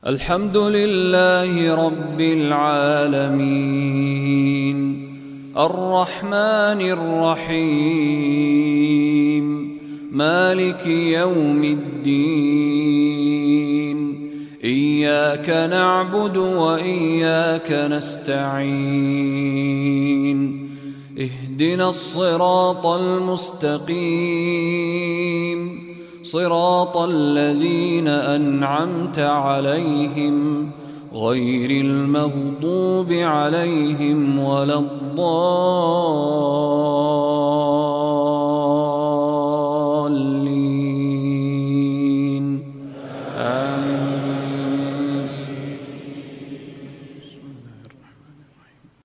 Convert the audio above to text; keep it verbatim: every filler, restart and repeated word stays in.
الحمد لله رب العالمين الرحمن الرحيم مالك يوم الدين إياك نعبد وإياك نستعين اهدنا الصراط المستقيم صراط الذين أنعمت عليهم غير المغضوب عليهم ولا الضالين.